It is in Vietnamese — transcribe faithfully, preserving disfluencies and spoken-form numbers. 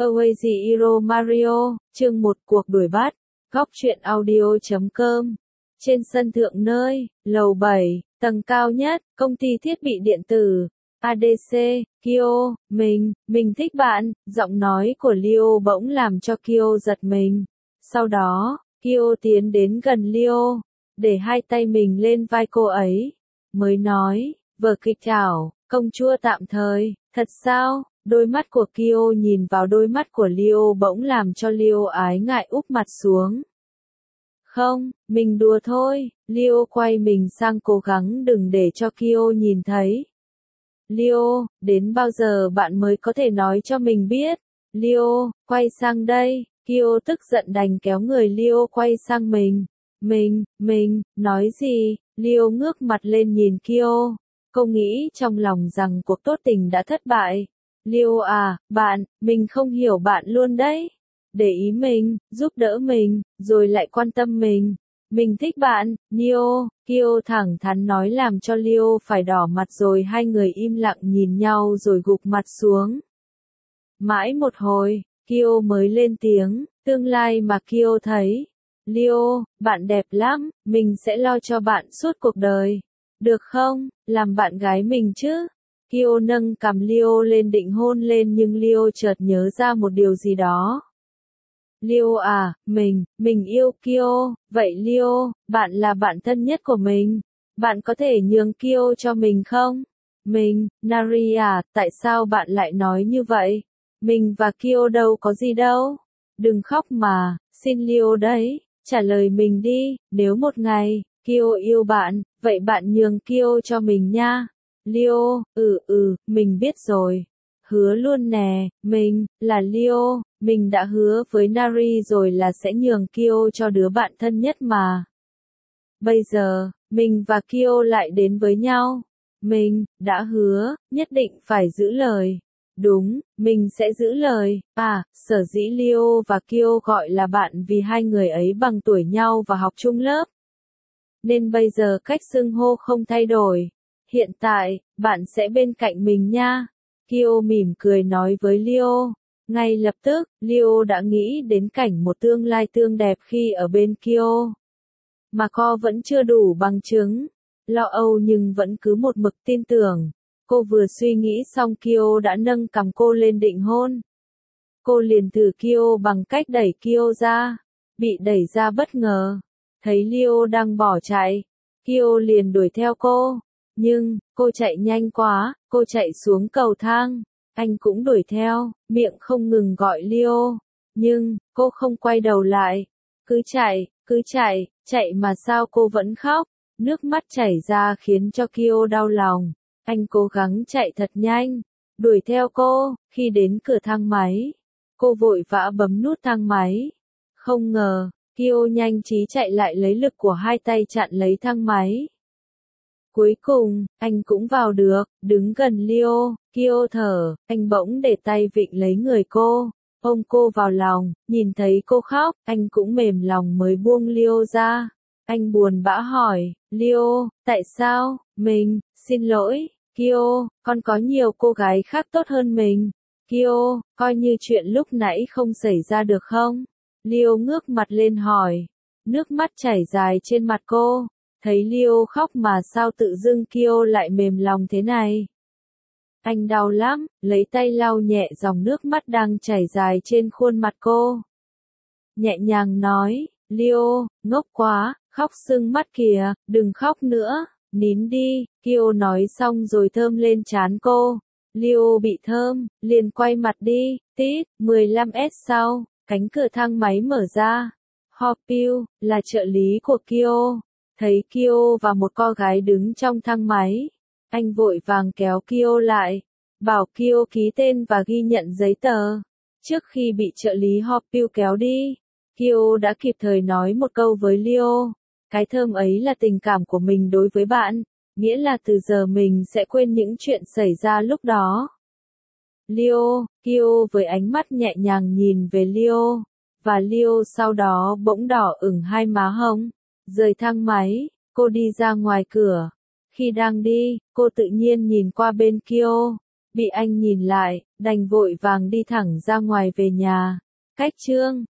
Away Hero Mario, chương một cuộc đuổi bắt, góc truyện audio chấm com. Trên sân thượng nơi, lầu bảy, tầng cao nhất, công ty thiết bị điện tử, a đê xê, Kyo, mình, mình thích bạn, giọng nói của Leo bỗng làm cho Kyo giật mình. Sau đó, Kyo tiến đến gần Leo, để hai tay mình lên vai cô ấy, mới nói, vở kịch ảo, công chúa tạm thời, thật sao? Đôi mắt của Kyo nhìn vào đôi mắt của Leo bỗng làm cho Leo ái ngại úp mặt xuống. Không, mình đùa thôi, Leo quay mình sang cố gắng đừng để cho Kyo nhìn thấy. Leo, đến bao giờ bạn mới có thể nói cho mình biết? Leo, quay sang đây, Kyo tức giận đành kéo người Leo quay sang mình. Mình, mình, nói gì? Leo ngước mặt lên nhìn Kyo. Cô nghĩ trong lòng rằng cuộc tốt tình đã thất bại. Leo à, bạn, mình không hiểu bạn luôn đấy. Để ý mình, giúp đỡ mình, rồi lại quan tâm mình. Mình thích bạn, Neo, Kyo thẳng thắn nói làm cho Leo phải đỏ mặt rồi hai người im lặng nhìn nhau rồi gục mặt xuống. Mãi một hồi, Kyo mới lên tiếng, tương lai mà Kyo thấy. Leo, bạn đẹp lắm, mình sẽ lo cho bạn suốt cuộc đời. Được không, làm bạn gái mình chứ? Kyo nâng cằm Leo lên định hôn lên nhưng Leo chợt nhớ ra một điều gì đó. Leo à, mình, mình yêu Kyo, vậy Leo, bạn là bạn thân nhất của mình. Bạn có thể nhường Kyo cho mình không? Mình, Nari à, tại sao bạn lại nói như vậy? Mình và Kyo đâu có gì đâu. Đừng khóc mà, xin Leo đấy, trả lời mình đi, nếu một ngày, Kyo yêu bạn, vậy bạn nhường Kyo cho mình nha. Leo, ừ ừ, mình biết rồi. Hứa luôn nè, mình, là Leo, mình đã hứa với Nari rồi là sẽ nhường Kyo cho đứa bạn thân nhất mà. Bây giờ, mình và Kyo lại đến với nhau. Mình, đã hứa, nhất định phải giữ lời. Đúng, mình sẽ giữ lời. À, sở dĩ Leo và Kyo gọi là bạn vì hai người ấy bằng tuổi nhau và học chung lớp. Nên bây giờ cách xưng hô không thay đổi. Hiện tại, bạn sẽ bên cạnh mình nha. Kyo mỉm cười nói với Leo. Ngay lập tức, Leo đã nghĩ đến cảnh một tương lai tươi đẹp khi ở bên Kyo. Mà cô vẫn chưa đủ bằng chứng. Lo âu nhưng vẫn cứ một mực tin tưởng. Cô vừa suy nghĩ xong Kyo đã nâng cằm cô lên định hôn. Cô liền thử Kyo bằng cách đẩy Kyo ra. Bị đẩy ra bất ngờ. Thấy Leo đang bỏ chạy. Kyo liền đuổi theo cô. Nhưng, cô chạy nhanh quá, cô chạy xuống cầu thang. Anh cũng đuổi theo, miệng không ngừng gọi Leo. Nhưng, cô không quay đầu lại. Cứ chạy, cứ chạy, chạy mà sao cô vẫn khóc. Nước mắt chảy ra khiến cho Kyo đau lòng. Anh cố gắng chạy thật nhanh. Đuổi theo cô, khi đến cửa thang máy. Cô vội vã bấm nút thang máy. Không ngờ, Kyo nhanh trí chạy lại lấy lực của hai tay chặn lấy thang máy. Cuối cùng, anh cũng vào được, đứng gần Leo, Kyo thở, anh bỗng để tay vịn lấy người cô, ôm cô vào lòng, nhìn thấy cô khóc, anh cũng mềm lòng mới buông Leo ra. Anh buồn bã hỏi, Leo, tại sao, mình, xin lỗi, Kyo, con có nhiều cô gái khác tốt hơn mình. Kyo, coi như chuyện lúc nãy không xảy ra được không? Leo ngước mặt lên hỏi, nước mắt chảy dài trên mặt cô. Thấy Leo khóc mà sao tự dưng Kyo lại mềm lòng thế này. Anh đau lắm, lấy tay lau nhẹ dòng nước mắt đang chảy dài trên khuôn mặt cô. Nhẹ nhàng nói, Leo, ngốc quá, khóc sưng mắt kìa, đừng khóc nữa, nín đi, Kyo nói xong rồi thơm lên trán cô. Leo bị thơm, liền quay mặt đi, tít, mười lăm phút sau, cánh cửa thang máy mở ra. Hopil, là trợ lý của Kyo. Thấy Kyo và một cô gái đứng trong thang máy. Anh vội vàng kéo Kyo lại. Bảo Kyo ký tên và ghi nhận giấy tờ. Trước khi bị trợ lý Hopil kéo đi, Kyo đã kịp thời nói một câu với Leo. Cái thơm ấy là tình cảm của mình đối với bạn. Nghĩa là từ giờ mình sẽ quên những chuyện xảy ra lúc đó. Leo, Kyo với ánh mắt nhẹ nhàng nhìn về Leo. Và Leo sau đó bỗng đỏ ửng hai má hồng. Rời thang máy, cô đi ra ngoài cửa. Khi đang đi, cô tự nhiên nhìn qua bên Kyo. Bị anh nhìn lại, đành vội vàng đi thẳng ra ngoài về nhà. Cách chương